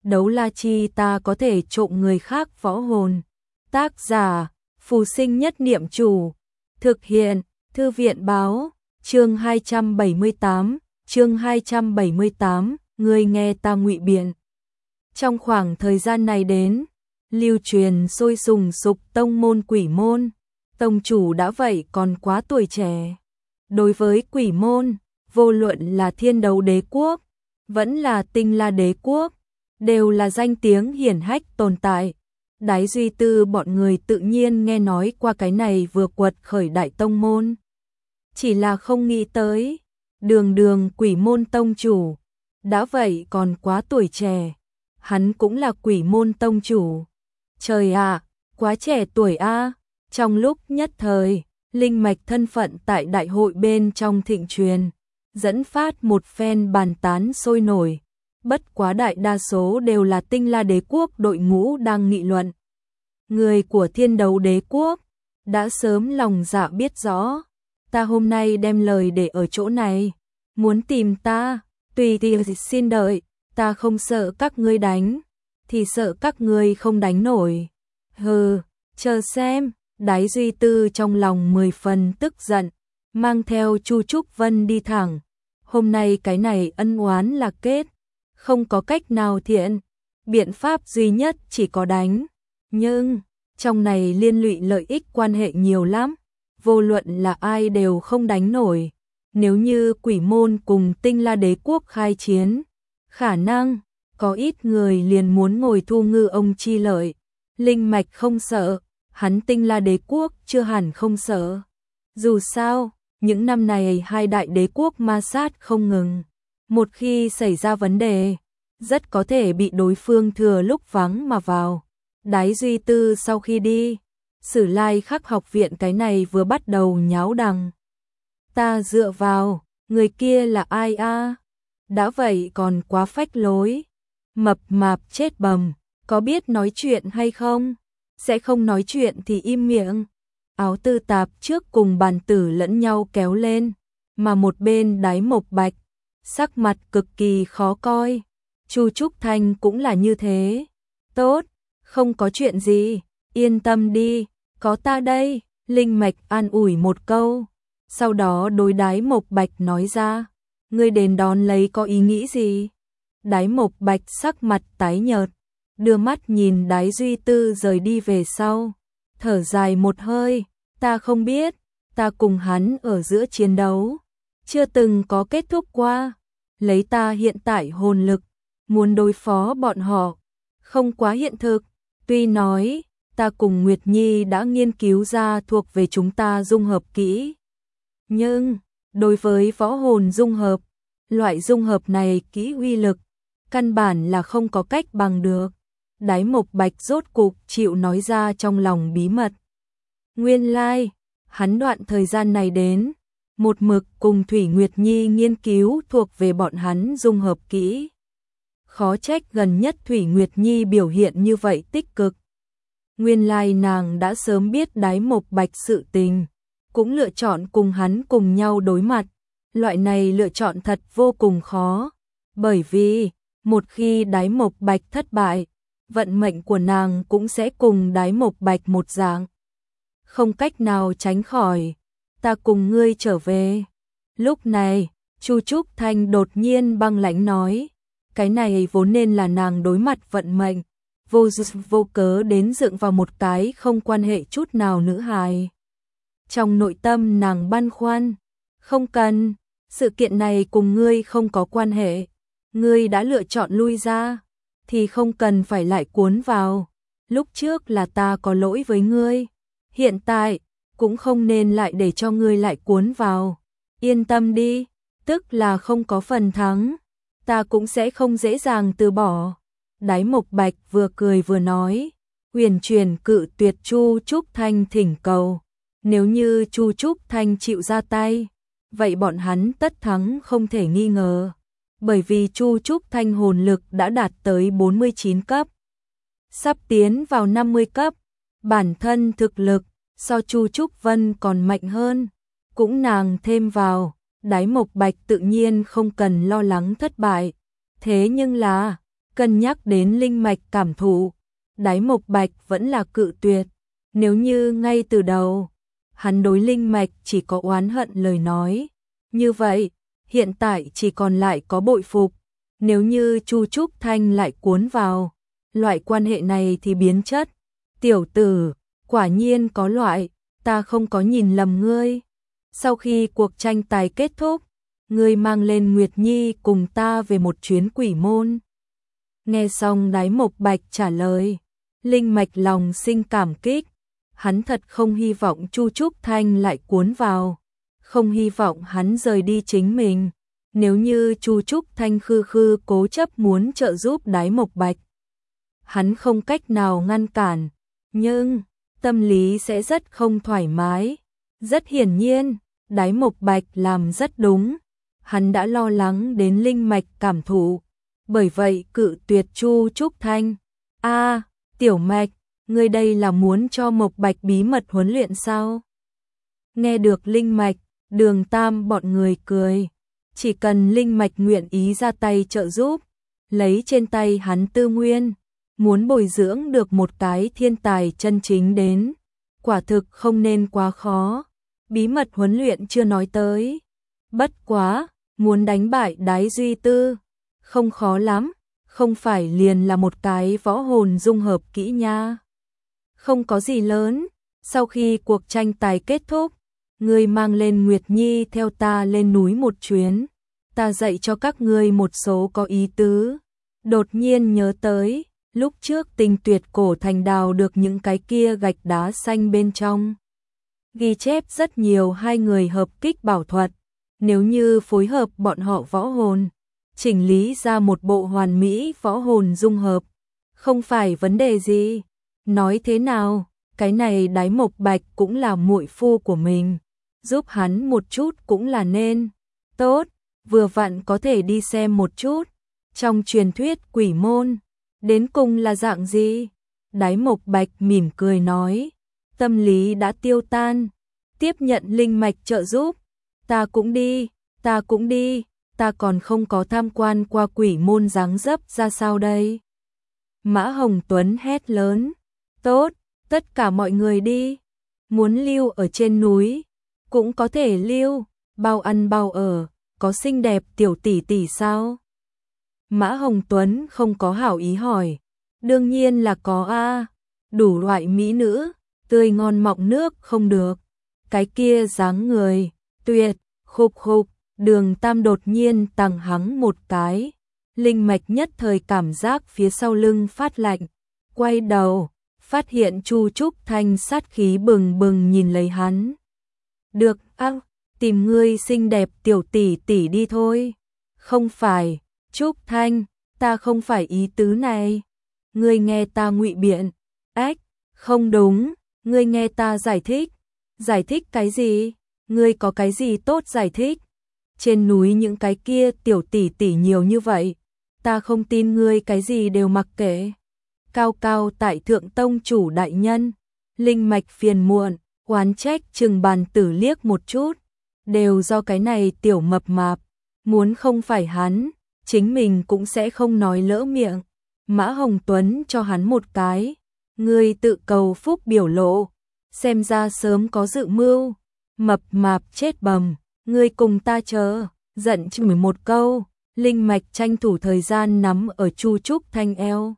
đấu la chi ta có thể trộm người khác võ hồn. Tác giả, Phù Sinh Nhất Niệm Chủ. Thực hiện, Thư viện báo, chương 278, người nghe ta ngụy biện. Trong khoảng thời gian này đến, lưu truyền sôi sùng sục tông môn quỷ môn, tông chủ đã vậy còn quá tuổi trẻ. Đối với quỷ môn, vô luận là Thiên Đấu Đế Quốc, vẫn là Tinh La Đế Quốc, đều là danh tiếng hiển hách tồn tại. Đái Duy Tư bọn người tự nhiên nghe nói qua cái này vừa quật khởi đại tông môn. Chỉ là không nghĩ tới, đường quỷ môn tông chủ, đã vậy còn quá tuổi trẻ. Hắn cũng là quỷ môn tông chủ. Trời ạ, quá trẻ tuổi a. Trong lúc nhất thời, linh mạch thân phận tại đại hội bên trong thịnh truyền, dẫn phát một phen bàn tán sôi nổi. Bất quá đại đa số đều là Tinh La Đế Quốc đội ngũ đang nghị luận. Người của Thiên Đấu Đế Quốc đã sớm lòng dạ biết rõ, ta hôm nay đem lời để ở chỗ này, muốn tìm ta, tùy thì xin đợi, ta không sợ các ngươi đánh, thì sợ các ngươi không đánh nổi. Hừ, chờ xem. Đái Duy Tư trong lòng 10 phần tức giận, mang theo Chu Trúc Vân đi thẳng. Hôm nay cái này ân oán là kết, không có cách nào thiện, biện pháp duy nhất chỉ có đánh. Nhưng, trong này liên lụy lợi ích quan hệ nhiều lắm, vô luận là ai đều không đánh nổi. Nếu như quỷ môn cùng Tinh La Đế Quốc khai chiến, khả năng, có ít người liền muốn ngồi thu ngư ông chi lợi. Linh mạch không sợ, hắn Tinh La Đế Quốc chưa hẳn không sợ. Dù sao, những năm này hai đại đế quốc ma sát không ngừng. Một khi xảy ra vấn đề, rất có thể bị đối phương thừa lúc vắng mà vào. Đái Duy Tư sau khi đi, Sử Lai Khắc học viện cái này vừa bắt đầu nháo đằng. Ta dựa vào, người kia là ai a? Đã vậy còn quá phách lối. Mập mạp chết bầm, có biết nói chuyện hay không? Sẽ không nói chuyện thì im miệng. Áo Tư Tạp trước cùng bàn tử lẫn nhau kéo lên, mà một bên Đái Mộc Bạch, sắc mặt cực kỳ khó coi. Chu Trúc Thanh cũng là như thế. Tốt, không có chuyện gì, yên tâm đi, có ta đây. Linh mạch an ủi một câu, sau đó đối Đái Mộc Bạch nói ra, ngươi đến đón lấy có ý nghĩ gì? Đái Mộc Bạch sắc mặt tái nhợt, đưa mắt nhìn Đái Duy Tư rời đi về sau, thở dài một hơi, ta không biết, ta cùng hắn ở giữa chiến đấu, chưa từng có kết thúc qua, lấy ta hiện tại hồn lực, muốn đối phó bọn họ, không quá hiện thực, tuy nói, ta cùng Nguyệt Nhi đã nghiên cứu ra thuộc về chúng ta dung hợp kỹ. Nhưng, đối với võ hồn dung hợp, loại dung hợp này kỹ uy lực, căn bản là không có cách bằng được. Đái Mộc Bạch rốt cục chịu nói ra trong lòng bí mật. Nguyên lai, hắn đoạn thời gian này đến, một mực cùng Thủy Nguyệt Nhi nghiên cứu thuộc về bọn hắn dung hợp kỹ. Khó trách gần nhất Thủy Nguyệt Nhi biểu hiện như vậy tích cực. Nguyên lai nàng đã sớm biết Đái Mộc Bạch sự tình, cũng lựa chọn cùng hắn cùng nhau đối mặt. Loại này lựa chọn thật vô cùng khó, bởi vì một khi Đái Mộc Bạch thất bại, vận mệnh của nàng cũng sẽ cùng Đái Mộc Bạch một dạng. Không cách nào tránh khỏi, ta cùng ngươi trở về. Lúc này, Chu Trúc Thanh đột nhiên băng lãnh nói, cái này vốn nên là nàng đối mặt vận mệnh, vô cớ đến dựng vào một cái không quan hệ chút nào nữ hài. Trong nội tâm nàng băn khoăn, không cần, sự kiện này cùng ngươi không có quan hệ, ngươi đã lựa chọn lui ra, thì không cần phải lại cuốn vào. Lúc trước là ta có lỗi với ngươi, hiện tại cũng không nên lại để cho ngươi lại cuốn vào. Yên tâm đi, tức là không có phần thắng, ta cũng sẽ không dễ dàng từ bỏ. Đái Mộc Bạch vừa cười vừa nói, huyền truyền cự tuyệt Chu Trúc Thanh thỉnh cầu. Nếu như Chu Trúc Thanh chịu ra tay, vậy bọn hắn tất thắng không thể nghi ngờ. Bởi vì Chu Trúc Thanh hồn lực đã đạt tới 49 cấp, sắp tiến vào 50 cấp, bản thân thực lực so Chu Trúc Vân còn mạnh hơn, cũng nàng thêm vào, Đái Mộc Bạch tự nhiên không cần lo lắng thất bại. Thế nhưng là, Cân nhắc đến linh mạch cảm thụ, Đái Mộc Bạch vẫn là cự tuyệt. Nếu như ngay từ đầu, hắn đối linh mạch chỉ có oán hận lời nói, như vậy, hiện tại chỉ còn lại có bội phục. Nếu như Chu Trúc Thanh lại cuốn vào, loại quan hệ này thì biến chất. Tiểu tử, quả nhiên có loại, ta không có nhìn lầm ngươi. Sau khi cuộc tranh tài kết thúc, ngươi mang lên Nguyệt Nhi cùng ta về một chuyến quỷ môn. Nghe xong Đái Mộc Bạch trả lời, linh mạch lòng sinh cảm kích. Hắn thật không hy vọng Chu Trúc Thanh lại cuốn vào, không hy vọng hắn rời đi chính mình. Nếu như Chu Trúc Thanh khư khư cố chấp muốn trợ giúp Đái Mộc Bạch, hắn không cách nào ngăn cản, nhưng tâm lý sẽ rất không thoải mái. Rất hiển nhiên, Đái Mộc Bạch làm rất đúng, hắn đã lo lắng đến linh mạch cảm thụ, bởi vậy cự tuyệt Chu Trúc Thanh. A, Tiểu Mạch, ngươi đây là muốn cho Mộc Bạch bí mật huấn luyện sao? Nghe được linh mạch, Đường Tam bọn người cười. Chỉ cần linh mạch nguyện ý ra tay trợ giúp, lấy trên tay hắn tư nguyên, muốn bồi dưỡng được một cái thiên tài chân chính đến, quả thực không nên quá khó. Bí mật huấn luyện chưa nói tới, bất quá, muốn đánh bại Đái Duy Tư, không khó lắm, không phải liền là một cái võ hồn dung hợp kỹ nha. Không có gì lớn, sau khi cuộc tranh tài kết thúc, ngươi mang lên Nguyệt Nhi theo ta lên núi một chuyến, ta dạy cho các ngươi một số có ý tứ. Đột nhiên nhớ tới, lúc trước Tinh Tuyệt Cổ Thành đào được những cái kia gạch đá xanh bên trong. Ghi chép rất nhiều hai người hợp kích bảo thuật, nếu như phối hợp bọn họ võ hồn, chỉnh lý ra một bộ hoàn mỹ võ hồn dung hợp, không phải vấn đề gì. Nói thế nào, cái này Đái Mộc Bạch cũng là muội phu của mình, giúp hắn một chút cũng là nên. Tốt, vừa vặn có thể đi xem một chút, trong truyền thuyết quỷ môn, đến cùng là dạng gì? Đái Mộc Bạch mỉm cười nói, tâm lý đã tiêu tan, tiếp nhận linh mạch trợ giúp. Ta cũng đi, ta cũng đi, ta còn không có tham quan qua quỷ môn dáng dấp ra sao đây. Mã Hồng Tuấn hét lớn, tốt, tất cả mọi người đi, muốn lưu ở trên núi, cũng có thể lưu, bao ăn bao ở, có xinh đẹp tiểu tỷ tỷ sao? Mã Hồng Tuấn không có hảo ý hỏi, đương nhiên là có a, đủ loại mỹ nữ, tươi ngon mọng nước không được, cái kia dáng người, tuyệt, khục khục. Đường Tam đột nhiên tằng hắng một cái, linh mạch nhất thời cảm giác phía sau lưng phát lạnh, quay đầu, phát hiện Chu Trúc Thanh sát khí bừng bừng nhìn lấy hắn. Được, tìm ngươi xinh đẹp tiểu tỷ tỷ đi thôi. Không phải, Trúc Thanh, ta không phải ý tứ này. Ngươi nghe ta ngụy biện. Ách, không đúng, ngươi nghe ta giải thích. Giải thích cái gì? Ngươi có cái gì tốt giải thích? Trên núi những cái kia tiểu tỷ tỷ nhiều như vậy, ta không tin ngươi cái gì đều mặc kệ. Cao cao tại thượng tông chủ đại nhân, linh mạch phiền muộn, oán trách Trừng Bàn Tử liếc một chút, đều do cái này tiểu mập mạp, muốn không phải hắn, chính mình cũng sẽ không nói lỡ miệng. Mã Hồng Tuấn cho hắn một cái, ngươi tự cầu phúc biểu lộ, xem ra sớm có dự mưu, mập mạp chết bầm. Ngươi cùng ta chờ, giận chửi một câu, linh mạch tranh thủ thời gian nắm ở Chu Trúc Thanh eo,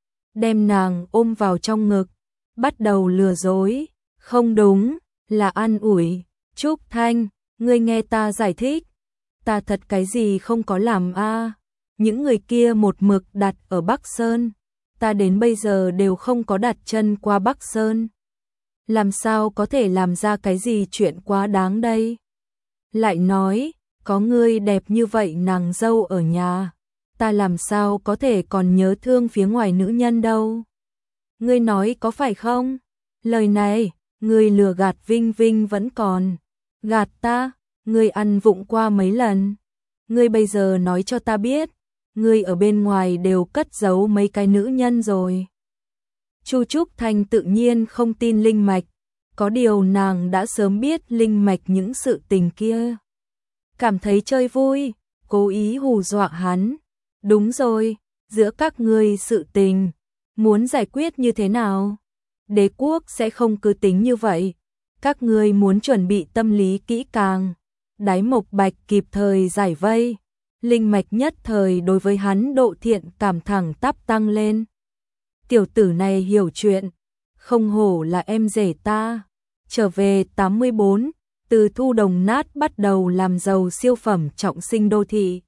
đem nàng ôm vào trong ngực, bắt đầu lừa dối. Không đúng, là an ủi. Trúc Thanh, ngươi nghe ta giải thích, ta thật cái gì không có làm a. Những người kia một mực đặt ở Bắc Sơn, ta đến bây giờ đều không có đặt chân qua Bắc Sơn. Làm sao có thể làm ra cái gì chuyện quá đáng đây? Lại nói, có ngươi đẹp như vậy nàng dâu ở nhà, ta làm sao có thể còn nhớ thương phía ngoài nữ nhân đâu. Ngươi nói có phải không? Lời này, ngươi lừa gạt Vinh Vinh vẫn còn. Gạt ta, ngươi ăn vụng qua mấy lần. Ngươi bây giờ nói cho ta biết, ngươi ở bên ngoài đều cất giấu mấy cái nữ nhân rồi. Chu Trúc Thanh tự nhiên không tin linh mạch. Có điều nàng đã sớm biết linh mạch những sự tình kia. Cảm thấy chơi vui, cố ý hù dọa hắn. Đúng rồi, giữa các ngươi sự tình, muốn giải quyết như thế nào? Đế quốc sẽ không cứ tính như vậy, các ngươi muốn chuẩn bị tâm lý kỹ càng. Đái Mộc Bạch kịp thời giải vây, linh mạch nhất thời đối với hắn độ thiện cảm thẳng tắp tăng lên. Tiểu tử này hiểu chuyện, không hổ là em rể ta. Trở về 84, từ thu đồng nát bắt đầu làm giàu siêu phẩm trọng sinh đô thị.